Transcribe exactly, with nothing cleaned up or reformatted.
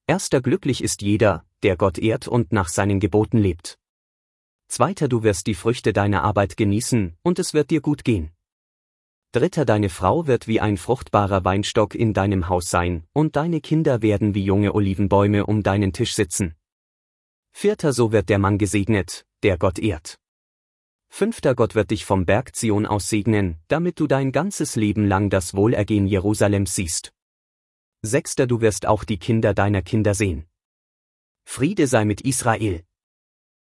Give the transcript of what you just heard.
Erster glücklich ist jeder, der Gott ehrt und nach seinen Geboten lebt. Zweiter du wirst die Früchte deiner Arbeit genießen, und es wird dir gut gehen. Dritter deine Frau wird wie ein fruchtbarer Weinstock in deinem Haus sein, und deine Kinder werden wie junge Olivenbäume um deinen Tisch sitzen. Vierter so wird der Mann gesegnet, der Gott ehrt. Fünfter Gott wird dich vom Berg Zion aus segnen, damit du dein ganzes Leben lang das Wohlergehen Jerusalems siehst. Sechster du wirst auch die Kinder deiner Kinder sehen. Friede sei mit Israel.